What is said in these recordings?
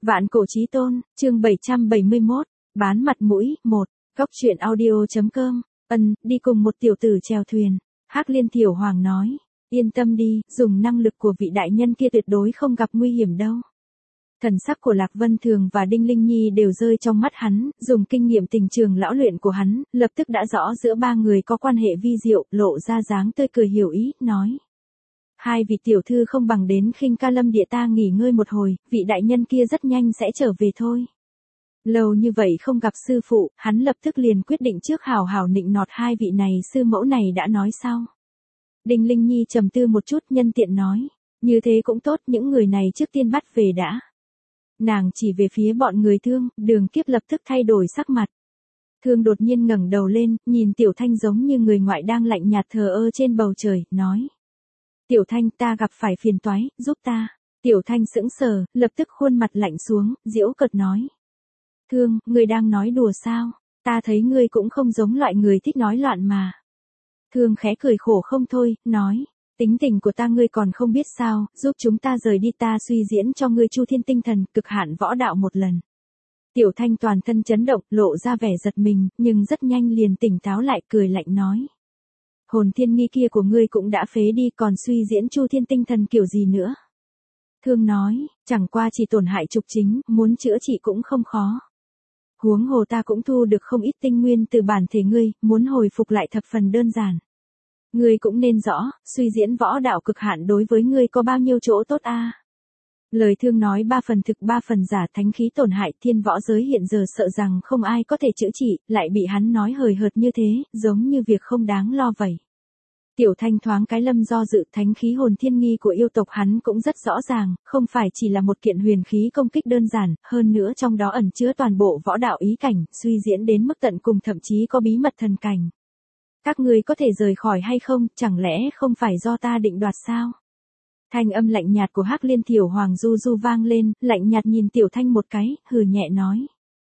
Vạn cổ chí tôn, chương 771, bán mặt mũi, 1, góc truyện audio.com, đi cùng một tiểu tử chèo thuyền. Hắc Liên Tiểu Hoàng nói, yên tâm đi, dùng năng lực của vị đại nhân kia tuyệt đối không gặp nguy hiểm đâu. Thần sắc của Lạc Vân Thường và Đinh Linh Nhi đều rơi trong mắt hắn, dùng kinh nghiệm tình trường lão luyện của hắn, lập tức đã rõ giữa ba người có quan hệ vi diệu, lộ ra dáng tươi cười hiểu ý, nói. Hai vị tiểu thư không bằng đến Khinh Ca Lâm địa ta nghỉ ngơi một hồi, vị đại nhân kia rất nhanh sẽ trở về thôi. Lâu như vậy không gặp sư phụ, hắn lập tức liền quyết định trước hào hào nịnh nọt hai vị này sư mẫu này đã nói sao. Đinh Linh Nhi trầm tư một chút nhân tiện nói, như thế cũng tốt, những người này trước tiên bắt về đã. Nàng chỉ về phía bọn người Thương, Đường Kiếp lập tức thay đổi sắc mặt. Thương đột nhiên ngẩng đầu lên, nhìn Tiểu Thanh giống như người ngoại đang lạnh nhạt thờ ơ trên bầu trời, nói. Tiểu Thanh, ta gặp phải phiền toái, giúp ta. Tiểu Thanh sững sờ, lập tức khuôn mặt lạnh xuống, giễu cợt nói. Thương, ngươi đang nói đùa sao? Ta thấy ngươi cũng không giống loại người thích nói loạn mà. Thương khẽ cười khổ không thôi, nói. Tính tình của ta ngươi còn không biết sao, giúp chúng ta rời đi, ta suy diễn cho ngươi Chu Thiên Tinh Thần, cực hạn võ đạo một lần. Tiểu Thanh toàn thân chấn động, lộ ra vẻ giật mình, nhưng rất nhanh liền tỉnh táo lại, cười lạnh nói. Hồn thiên nghi kia của ngươi cũng đã phế đi, còn suy diễn Chu Thiên Tinh Thần kiểu gì nữa? Thương nói, chẳng qua chỉ tổn hại trục chính, muốn chữa trị cũng không khó. Huống hồ ta cũng thu được không ít tinh nguyên từ bản thể ngươi, muốn hồi phục lại thập phần đơn giản. Ngươi cũng nên rõ, suy diễn võ đạo cực hạn đối với ngươi có bao nhiêu chỗ tốt a. Lời Thương nói 3 phần thực 3 phần giả, thánh khí tổn hại, thiên võ giới hiện giờ sợ rằng không ai có thể chữa trị, lại bị hắn nói hời hợt như thế, giống như việc không đáng lo vậy. Tiểu Thanh thoáng cái lâm do dự, thánh khí hồn thiên nghi của yêu tộc hắn cũng rất rõ ràng, không phải chỉ là một kiện huyền khí công kích đơn giản, hơn nữa trong đó ẩn chứa toàn bộ võ đạo ý cảnh, suy diễn đến mức tận cùng, thậm chí có bí mật thần cảnh. Các ngươi có thể rời khỏi hay không, chẳng lẽ không phải do ta định đoạt sao? Thanh âm lạnh nhạt của Hắc Liên Tiểu Hoàng du du vang lên, lạnh nhạt nhìn Tiểu Thanh một cái, hừ nhẹ nói.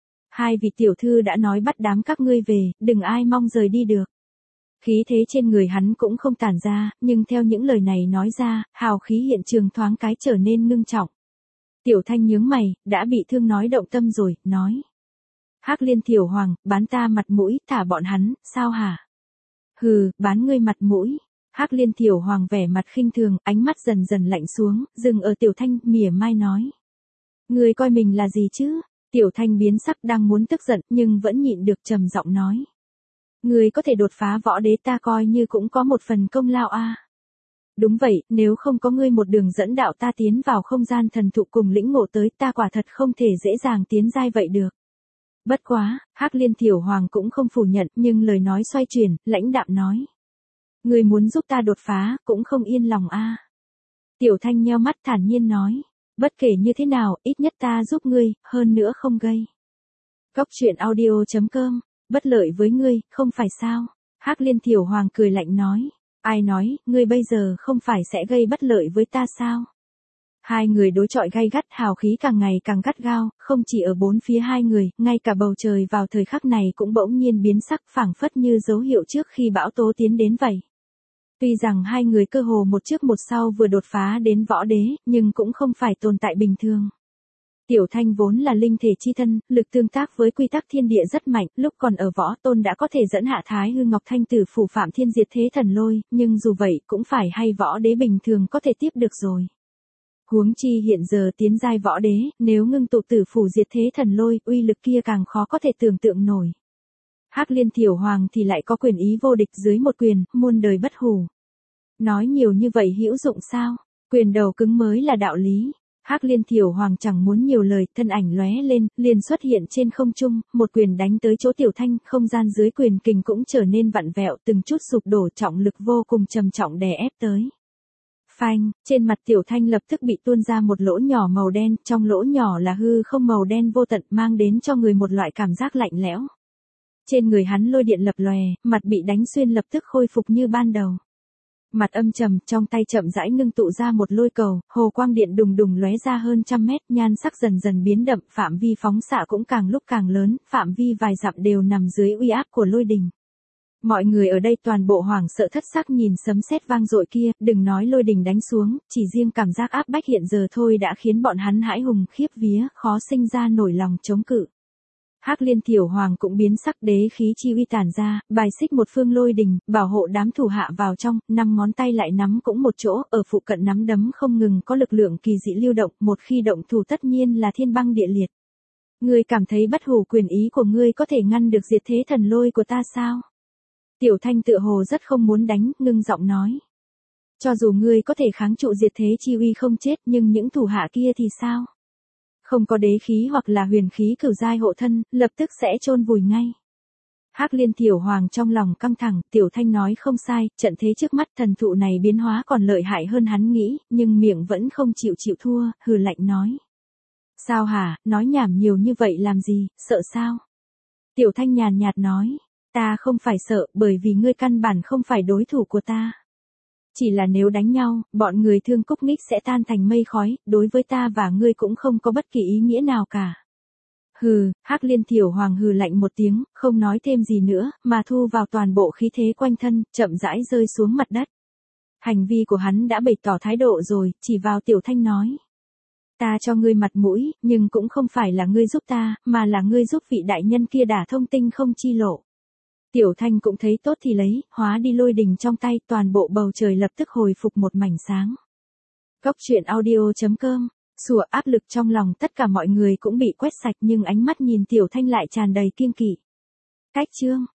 Hai vị tiểu thư đã nói bắt đám các ngươi về, đừng ai mong rời đi được. Khí thế trên người hắn cũng không tản ra, nhưng theo những lời này nói ra, hào khí hiện trường thoáng cái trở nên ngưng trọng. Tiểu Thanh nhướng mày, đã bị Thương nói động tâm rồi, nói. Hắc Liên Tiểu Hoàng, bán ta mặt mũi, thả bọn hắn, sao hả? Hừ, bán ngươi mặt mũi. Hắc Liên Tiểu Hoàng vẻ mặt khinh thường, ánh mắt dần dần lạnh xuống, dừng ở Tiểu Thanh, mỉa mai nói. Ngươi coi mình là gì chứ? Tiểu Thanh biến sắc, đang muốn tức giận, nhưng vẫn nhịn được, trầm giọng nói. Ngươi có thể đột phá võ đế, ta coi như cũng có một phần công lao a. Đúng vậy, nếu không có ngươi một đường dẫn đạo ta tiến vào không gian thần thụ cùng lĩnh ngộ tới, ta quả thật không thể dễ dàng tiến giai vậy được. Bất quá, Hắc Liên Tiểu Hoàng cũng không phủ nhận, nhưng lời nói xoay chuyển, lãnh đạm nói. Ngươi muốn giúp ta đột phá, cũng không yên lòng a. Tiểu Thanh nheo mắt thản nhiên nói. Bất kể như thế nào, ít nhất ta giúp ngươi, hơn nữa không gây. Góc truyện audio.com, bất lợi với ngươi, không phải sao? Hắc Liên Tiểu Hoàng cười lạnh nói. Ai nói, ngươi bây giờ không phải sẽ gây bất lợi với ta sao? Hai người đối chọi gay gắt, hào khí càng ngày càng gắt gao, không chỉ ở bốn phía hai người, ngay cả bầu trời vào thời khắc này cũng bỗng nhiên biến sắc, phảng phất như dấu hiệu trước khi bão tố tiến đến vậy. Tuy rằng hai người cơ hồ một trước một sau vừa đột phá đến võ đế, nhưng cũng không phải tồn tại bình thường. Tiểu Thanh vốn là linh thể chi thân, lực tương tác với quy tắc thiên địa rất mạnh, lúc còn ở võ tôn đã có thể dẫn hạ Thái Hư Ngọc Thanh Tử phủ phạm thiên diệt thế thần lôi, nhưng dù vậy cũng phải hay võ đế bình thường có thể tiếp được rồi. Huống chi hiện giờ tiến giai võ đế, nếu ngưng tụ tử phủ diệt thế thần lôi, uy lực kia càng khó có thể tưởng tượng nổi. Hắc Liên Tiểu Hoàng thì lại có quyền ý vô địch dưới một quyền, muôn đời bất hủ. Nói nhiều như vậy hữu dụng sao? Quyền đầu cứng mới là đạo lý. Hắc Liên Tiểu Hoàng chẳng muốn nhiều lời, thân ảnh lóe lên, liền xuất hiện trên không trung, một quyền đánh tới chỗ Tiểu Thanh, không gian dưới quyền kình cũng trở nên vặn vẹo, từng chút sụp đổ, trọng lực vô cùng trầm trọng đè ép tới. Phanh, trên mặt Tiểu Thanh lập tức bị tuôn ra một lỗ nhỏ màu đen, trong lỗ nhỏ là hư không màu đen vô tận, mang đến cho người một loại cảm giác lạnh lẽo. Trên người hắn lôi điện lập lòe, mặt bị đánh xuyên lập tức khôi phục như ban đầu. Mặt âm trầm, trong tay chậm rãi ngưng tụ ra một lôi cầu, hồ quang điện đùng đùng lóe ra hơn trăm mét, nhan sắc dần dần biến đậm, phạm vi phóng xạ cũng càng lúc càng lớn, phạm vi vài dặm đều nằm dưới uy áp của lôi đình. Mọi người ở đây toàn bộ hoảng sợ thất sắc nhìn sấm sét vang dội kia, đừng nói lôi đình đánh xuống, chỉ riêng cảm giác áp bách hiện giờ thôi đã khiến bọn hắn hãi hùng khiếp vía, khó sinh ra nổi lòng chống cự. Hắc Liên Tiểu Hoàng cũng biến sắc, đế khí chi uy tản ra, bài xích một phương lôi đình, bảo hộ đám thủ hạ vào trong, 5 ngón tay lại nắm cũng một chỗ, ở phụ cận nắm đấm không ngừng có lực lượng kỳ dị lưu động, một khi động thủ tất nhiên là thiên băng địa liệt. Ngươi cảm thấy bất hủ quyền ý của ngươi có thể ngăn được diệt thế thần lôi của ta sao? Tiểu Thanh tựa hồ rất không muốn đánh, ngưng giọng nói. Cho dù ngươi có thể kháng trụ diệt thế chi uy không chết, nhưng những thủ hạ kia thì sao? Không có đế khí hoặc là huyền khí cửu giai hộ thân, lập tức sẽ chôn vùi ngay. Hắc Liên Tiểu Hoàng trong lòng căng thẳng, Tiểu Thanh nói không sai, trận thế trước mắt thần thụ này biến hóa còn lợi hại hơn hắn nghĩ, nhưng miệng vẫn không chịu thua, hừ lạnh nói. Sao hả, nói nhảm nhiều như vậy làm gì, sợ sao? Tiểu Thanh nhàn nhạt nói, ta không phải sợ, bởi vì ngươi căn bản không phải đối thủ của ta. Chỉ là nếu đánh nhau, bọn người Thương Cúc Nghích sẽ tan thành mây khói, đối với ta và ngươi cũng không có bất kỳ ý nghĩa nào cả. Hừ, Hắc Liên Tiểu Hoàng hừ lạnh một tiếng, không nói thêm gì nữa, mà thu vào toàn bộ khí thế quanh thân, chậm rãi rơi xuống mặt đất. Hành vi của hắn đã bày tỏ thái độ rồi, chỉ vào Tiểu Thanh nói. Ta cho ngươi mặt mũi, nhưng cũng không phải là ngươi giúp ta, mà là ngươi giúp vị đại nhân kia đả thông tinh không chi lộ. Tiểu Thanh cũng thấy tốt thì lấy, hóa đi lôi đình trong tay, toàn bộ bầu trời lập tức hồi phục một mảnh sáng. Cốc truyện audio.com, sủa áp lực trong lòng tất cả mọi người cũng bị quét sạch nhưng ánh mắt nhìn Tiểu Thanh lại tràn đầy kiêng kỵ. Cách chương